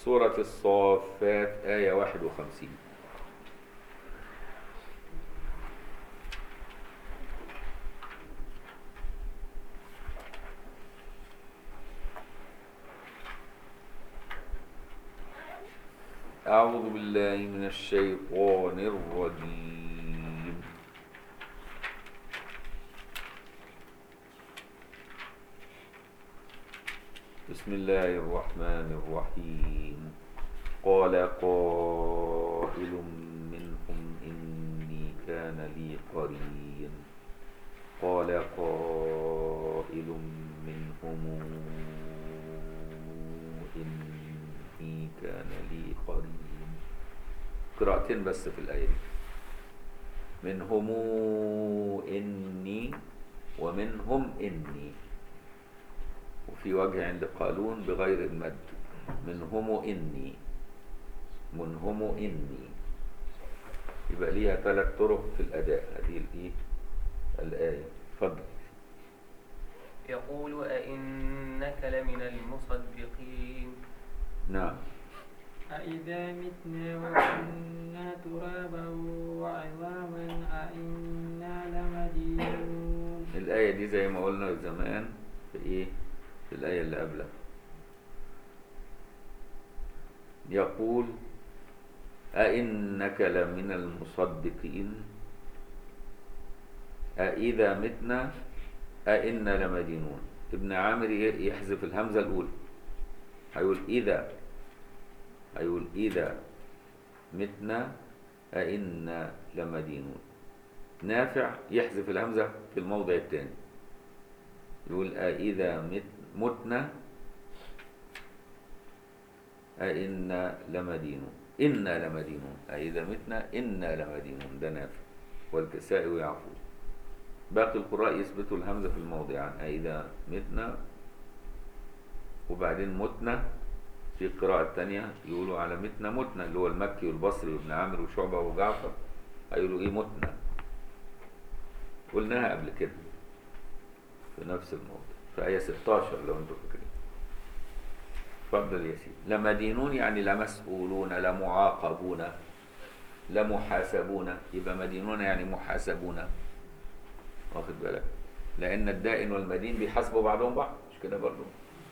سورة الصافات آية 51. أعوذ بالله من الشيطان الرجيم. بسم الله الرحمن الرحيم. قال قائل منهم إني كان لي قرين. قال قائل منهم إني كان لي قرين. قراءتين بس في الآية دي، منهم إني ومنهم إني، وفي وجه عند قالون بغير المد، منهم إني منهم إني، يبقى ليها 3 طرق في الأداء هذه الآية. اتفضل. يقول أئنك لمن المصدقين. نعم. أإذا متنا وكنا ترابا وعظاما أإنا لمدينون. الآية دي زي ما قلنا زمان في في الآية اللي قبلها. يقول أئنك لمن المصدقين أإذا متنا أئنا لمدينون. ابن عامر يحذف الهمزة الأولى، هيقول إذا متنا أئنا لمدينون. نافع يحذف الهمزة في الموضع الثاني، يقول أإذا متنا أئنا لمدينون، إنا لمدينون، أإذا متنا إنا لمدينون. ده نافع والكسائي ويعقوب. باقي القراء يثبتوا الهمزة في الموضعان، أإذا متنا وبعدين متنا. في القراءة الثانية يقولوا على متنا اللي هو المكي والبصري وابن عامر وشعبة وجعفر، هيقولوا متنا. قلناها قبل كده في نفس الموضوع في آية 16 لو انتم فاكرين. اتفضل يا سيدي. لمدينون يعني لمسؤولون، لمعاقبون، لمحاسبون. يبقى مدينون يعني محاسبون، واخد بالك؟ لأن الدائن والمدين بيحاسبوا بعضهم بعض، مش كده برضه؟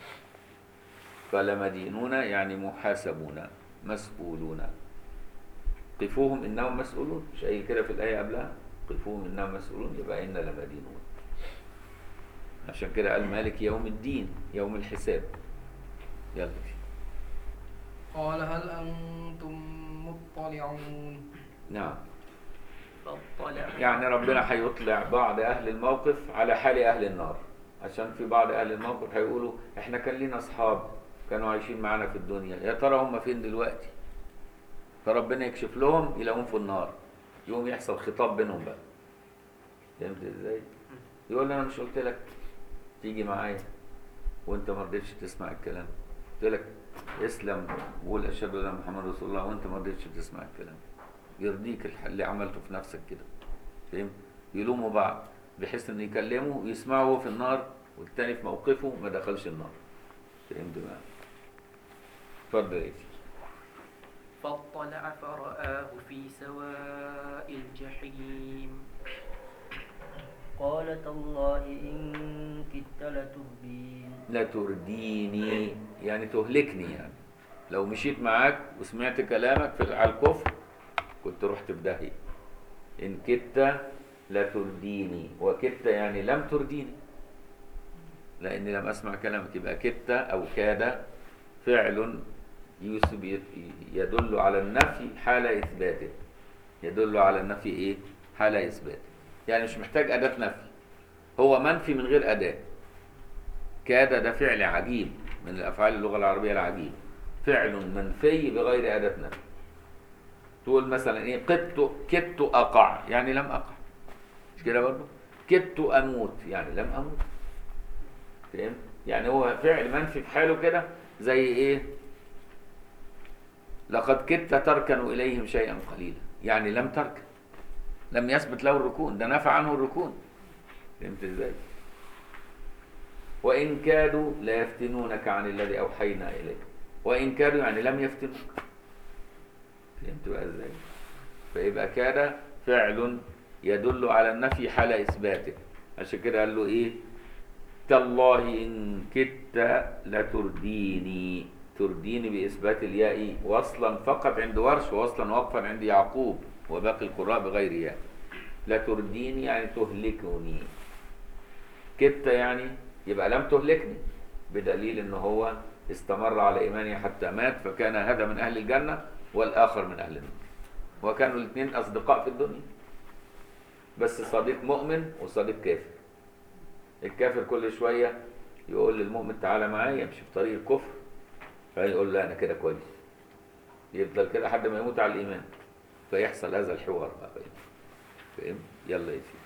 فلمدينون يعني محاسبون مسؤولون. قفوهم إنهم مسؤولون، مش أي كده في الآية قبلها؟ قفوهم إنهم مسؤولون، يبقى إنا لمدينون. عشان كده قال مالك يوم الدين، يوم الحساب. يلا. قال هل أنتم مطلعون. نعم. فاطلع. يعني ربنا هيطلع بعض أهل الموقف على حال أهل النار، عشان في بعض أهل الموقف هيقولوا إحنا كان لنا أصحاب كانوا عايشين معنا في الدنيا، يا ترى هم فين دلوقتي؟ فربنا يكشف لهم يلاقوهم في النار، يقوم يحصل خطاب بينهم بقى. فهمت إزاي؟ يقول لي أنا مش قلت لك تيجي معايا وأنت ما رضيتش تسمع الكلام؟ قلت لك اسلم وقول أشهد أن محمد رسول الله وأنت ما رضيتش تسمع الكلام. يرضيك اللي عملته في نفسك كده. فهم؟ يلوموا بعض بحيث ان يكلموا ويسمعوا هو في النار والتاني في موقفه ما دخلش النار. فهمت بقى؟ اتفضل يا سيدي. فاطلع فرآه في سواء الجحيم. قال تالله إن كدت لتردين. لترديني يعني تهلكني، يعني لو مشيت معاك وسمعت كلامك على الكفر كنت رحت في داهية. إن كدت لترديني، وكدت يعني لم ترديني لأني لم أسمع كلامك. يبقى كدت أو كاد فعل يدل على النفي حال إثباته. يدل على النفي إيه؟ حال إثباته. يعني مش محتاج أداة نفي، هو منفي من غير أداة. كاد ده فعل عجيب من الأفعال اللغة العربية العجيب، فعل منفي بغير أداة نفي. تقول مثلا إيه؟ كدت أقع يعني لم أقع، مش كده برضه؟ كدت أموت يعني لم أموت. فهمت؟ يعني هو فعل منفي في حاله كده، زي إيه؟ لقد كدت تركن إليهم شيئا قليلا، يعني لم تركن، لم يثبت له الركون، ده نفى عنه الركون. فهمت إزاي؟ وإن كادوا ليفتنونك عن الذي أوحينا إليك. وإن كانوا يعني لم يفتنوك. فهمت بقى ازاي؟ فيبقى كان فعل يدل على النفي حال إثباته. عشان كده قال له إيه؟ تالله إن كدت لترديني. ترديني بإثبات الياء وصلا فقط عند ورش، ووصلا وقفا عند يعقوب وباقي القراء بغير ياء. لترديني يعني تهلكني. كدت يعني يبقى لم تهلكني، بدليل ان هو استمر على ايمانه حتى مات، فكان هذا من اهل الجنه والاخر من اهل النار، وكانوا الاثنين اصدقاء في الدنيا، بس صديق مؤمن وصديق كافر. الكافر كل شويه يقول للمؤمن تعالى معايا امشي في طريق الكفر، فيقول لا انا كده كويس، يفضل كده لحد ما يموت على الايمان، فيحصل هذا الحوار بقى. فاهم؟ يلا يا سيدي.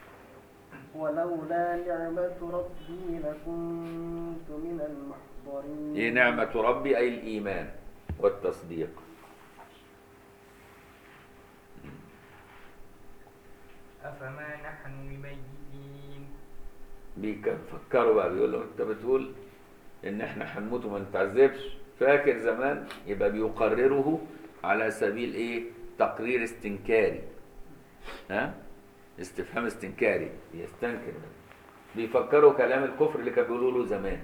ولولا نعمة ربي لكنت من المحضرين. ايه نعمة ربي؟ أي الإيمان والتصديق. أفما نحن بميتين. بيفكروا بقى، بيقول له أنت بتقول إن إحنا هنموت وما نتعذبش، فاكر زمان؟ يبقى بيقرره على سبيل إيه؟ تقرير استنكاري. ها؟ استفهام استنكاري، يستنكر. بيفكروا كلام الكفر اللي كانوا بيقولوا له زمان.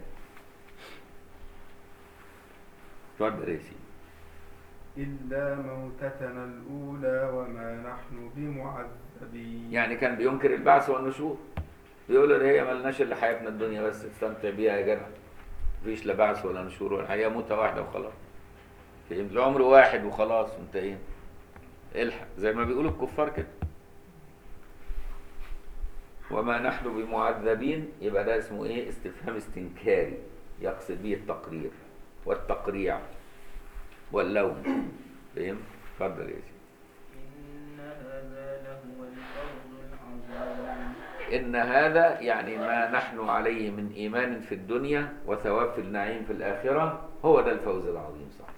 اتفضل يا سيدي. إلا موتتنا الأولى وما نحن بمعذبين. يعني كان بينكر البعث والنشور، بيقول ان هي ملناش الا حياتنا الدنيا بس، استمتع بيها يا جدع، مفيش لا بعث ولا نشور، ولا الحياه موته واحده وخلاص. فهمت؟ العمر واحد وخلاص وانتهينا. الحق زي ما بيقولوا الكفار كده. وما نحن بمعذبين، يبقى ده اسمه ايه؟ استفهام استنكاري، يقصد به التقرير والتقريع واللوم. فهم؟ اتفضل يا سيدي. إن هذا لهو الفوز العظيم. إن هذا يعني ما نحن عليه من إيمان في الدنيا وثواب في النعيم في الآخرة، هو ده الفوز العظيم. صح.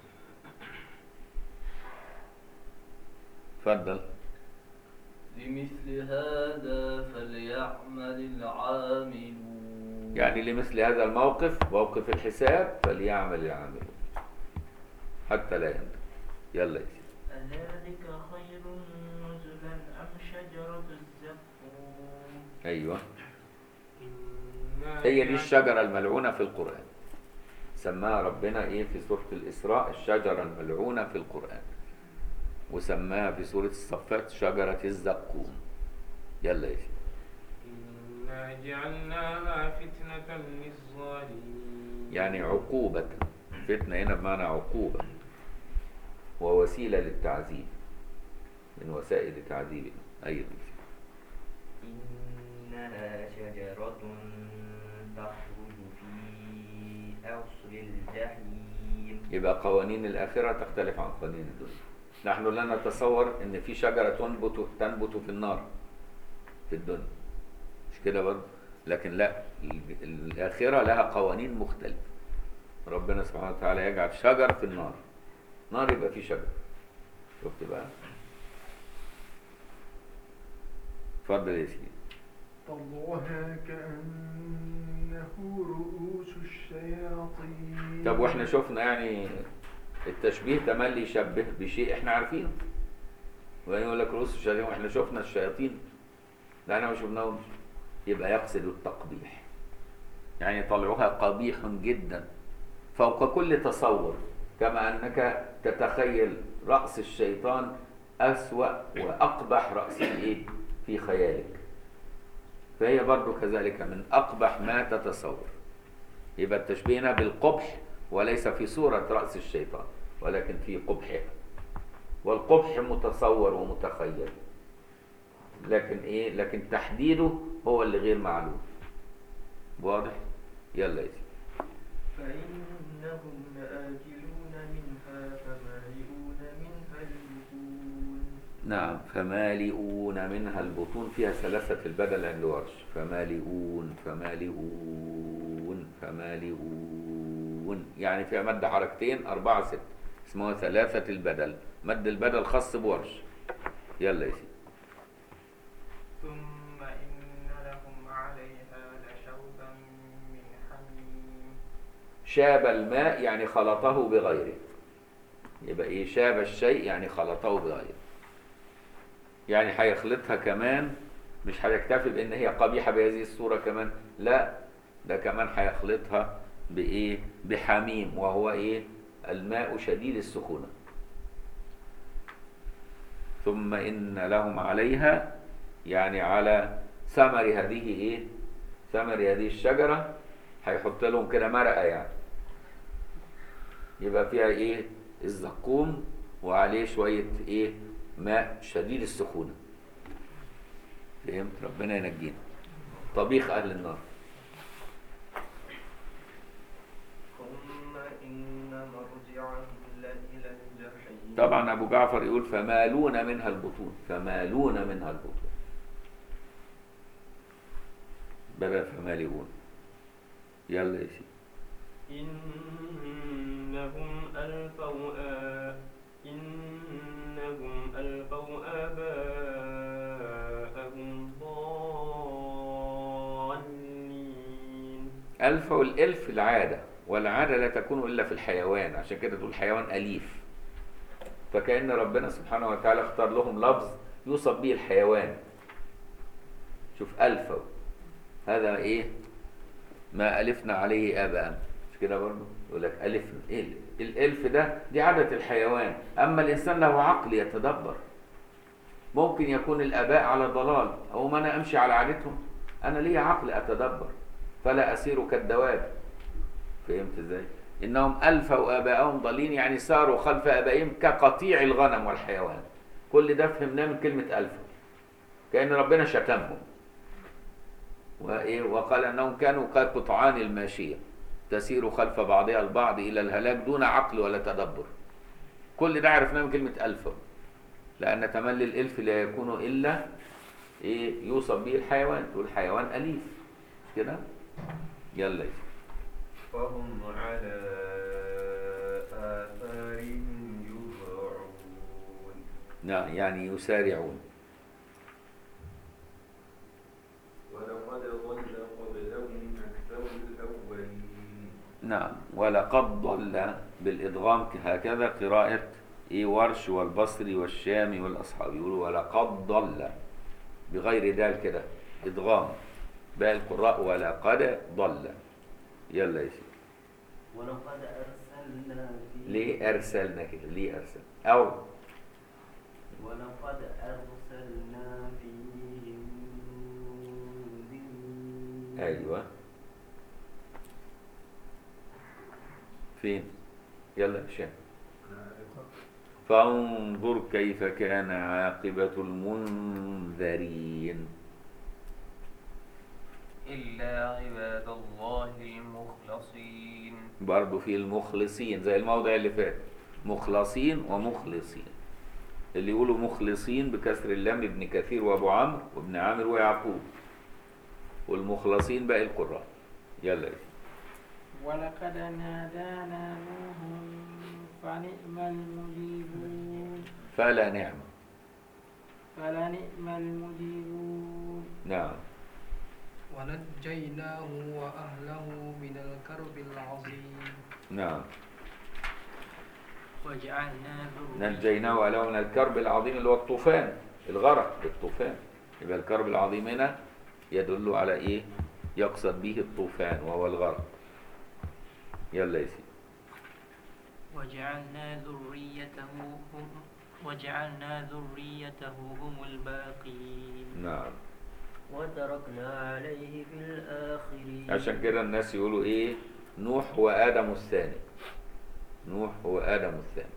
اتفضل. لمثل هذا فليعمل العاملون. يعني لمثل هذا الموقف، موقف الحساب، فليعمل العاملون حتى لا يندم. يلا يا سيدي. أذلك خير نزلا أم شجرة الزقوم. أيوه، هي دي الشجرة الملعونة في القرآن، سماها ربنا إيه في سورة الإسراء الشجرة الملعونة في القرآن، وسماها في سورة الصفات شجرة الزقوم. يلا يا سيدي. إنا جعلناها فتنة للظالمين. يعني عقوبة. فتنة هنا بمعنى عقوبة ووسيلة للتعذيب، من وسائل تعذيبنا. أيضا إنها شجرة تخرج في أصل الجحيم. يبقى قوانين الآخرة تختلف عن قوانين الدنيا. نحن لا نتصور إن في شجرة تنبت في النار في الدنيا، مش كده برضه؟ لكن لا، الآخرة لها قوانين مختلفة. ربنا سبحانه وتعالى يجعل شجر في النار، نار يبقى في شجر. شفت بقى؟ اتفضل يا سيدي. طلعها كأنه رؤوس الشياطين. طب واحنا شفنا يعني التشبيه تملي يشبه بشيء احنا عارفينه، وبعدين يقول لك رؤوس الشياطين واحنا شفنا الشياطين، لا احنا ما شفناهمش. يبقى يقصد التقبيح، يعني طلعها قبيح جدا فوق كل تصور، كما انك تتخيل رأس الشيطان أسوأ وأقبح رأس في خيالك، فهي برضو كذلك من أقبح ما تتصور. يبقى التشبيه هنا بالقبح، وليس في صورة رأس الشيطان، ولكن في قبحها، والقبح متصور ومتخيل، لكن لكن تحديده هو اللي غير معلوم. واضح؟ يلا يا سيدي. فإنهم لآكلون منها فمالئون منها البطون. نعم، فمالئون منها البطون، فيها ثلاثة البدل عند ورش، فمالئون فمالئون فمالئون، يعني فيها مد حركتين 4 6، اسمها ثلاثة البدل، مد البدل خاص بورش. يلا يا سيدي. ثم إن لهم عليها لشوبا من حميم. شاب الماء يعني خلطه بغيره. يبقى ايه شاب الشيء يعني خلطه بغيره، يعني هيخلطها كمان، مش هيكتفي بان هي قبيحة بهذه الصورة كمان، لا ده كمان هيخلطها بايه بحميم، وهو ايه الماء شديد السخونة. ثم إن لهم عليها يعني على ثمر هذه ايه ثمر هذه الشجرة هيحط لهم كده مرقة، يعني يبقى فيها ايه الزقوم وعليه شوية ايه ماء شديد السخونة. فهمت؟ ربنا ينجينا. طبيخ أهل النار. ثم إن مرجعهم لإلى الجحيم. طبعا أبو جعفر يقول فمالون منها البطون، فمالون منها البطون بدل فمالئون. يلا يا سيدي. إنهم ألفوا آباءهم ضالين. ألف والإلف العادة، والعادة لا تكون إلا في الحيوان، عشان كده تقول حيوان أليف. فكأن ربنا سبحانه وتعالى اختار لهم لفظ يوصف به الحيوان. شوف ألفوا، هذا إيه ما ألفنا عليه آباءنا، مش كده برضه؟ يقول لك ألف إيه الألف ده، دي عادة الحيوان. أما الإنسان له عقل يتدبر. ممكن يكون الآباء على ضلال، أو ما أنا أمشي على عادتهم، أنا لي عقل أتدبر فلا أسير كالدواب. فهمت إزاي؟ إنهم ألفوا آباءهم ضالين، يعني ساروا خلف آبائهم كقطيع الغنم والحيوان. كل ده فهمناه من كلمة ألفوا، كأن ربنا شتمهم وقال أنهم كانوا كقطعان الماشية تسير خلف بعضها البعض إلى الهلاك دون عقل ولا تدبر. كل ده عرفناه من كلمة ألفوا، لأن تملي الإلف لا يكون إلا يوصف به الحيوان، تقول حيوان أليف، مش كده؟ يلا فهم على آثارهم يهرعون. نعم يعني يسارعون. ولقد ضل قبلهم أكثر الأولين. نعم ولقد ضل بالإدغام هكذا قراءة ورش والبصري والشامي والأصحاب يقولوا ولقد ضل بغير دال كده إدغام، باقي القراء ولقد ضل. يلا يا سيدي. ولقد أرسلنا فيهم ليه أرسلنا كده؟ ليه أرسل؟ أو ولقد أرسلنا فيهم منذرين. أيوة فين؟ يلا هشام. فانظر كيف كان عاقبة المنذرين. إلا عباد الله المخلصين. برضو في المخلصين زي الموضع اللي فات، مخلصين ومخلصين. اللي يقولوا مخلصين بكسر اللام ابن كثير وابو عمرو وابن عامر ويعقوب، والمخلصين باقي القراء. يلا يا سيدي. ولقد نادانا نوح فنعم المجيبون. فلا فلنعم المجيبون. نعم. ونجيناه وأهله من الكرب العظيم. نعم وجعلنا نجيناه وأهله من الكرب العظيم اللي هو الطوفان، الغرق بالطوفان. يبقى الكرب العظيم هنا يدل على ايه؟ يقصد به الطوفان وهو الغرق. يلا يا سيدي. وجعلنا ذريته هم الباقين. نعم. وتركنا عليه في الآخرين. عشان كده الناس يقولوا ايه؟ نوح هو آدم الثاني. نوح هو آدم الثاني،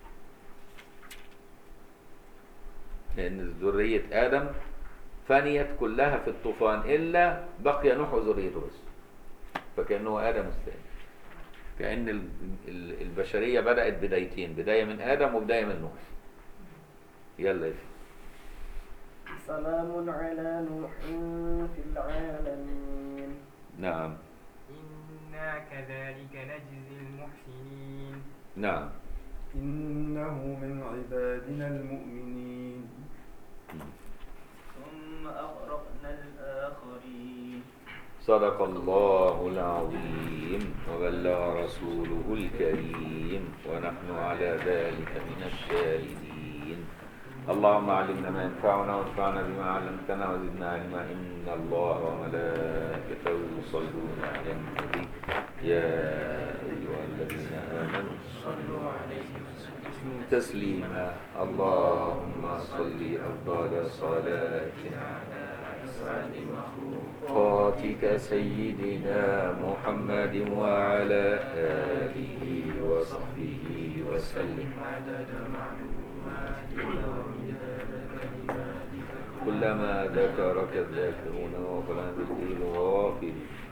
لأن ذرية آدم فنيت كلها في الطوفان إلا بقي نوح وذريته بس، فكأنه آدم الثاني. كأن البشرية بدأت بدايتين، بداية من آدم وبداية من نوح. يلا يا سيدي. سلام على نوح في العالمين. نعم. إنا كذلك نجزي المحسنين. نعم. إنه من عبادنا المؤمنين. ثم أغرقنا الآخرين. صدق الله العظيم وبلغ رسوله الكريم ونحن على ذلك من الشاهدين. اللهم علمنا ما ينفعنا وانفعنا بما علمتنا وزدنا علما. إن الله وملائكته يصلون على النبي يا أيها الذين آمنوا صلوا عليه وسلموا تسليما. اللهم صل أفضل صلاة على أسعد مخلوقاتك سيدنا محمد وعلى آله وصحبه وسلم عدد معلوماتك ومداد كلماتك. كلما ذكرك الذاكرون وغفلان ذكر الغافل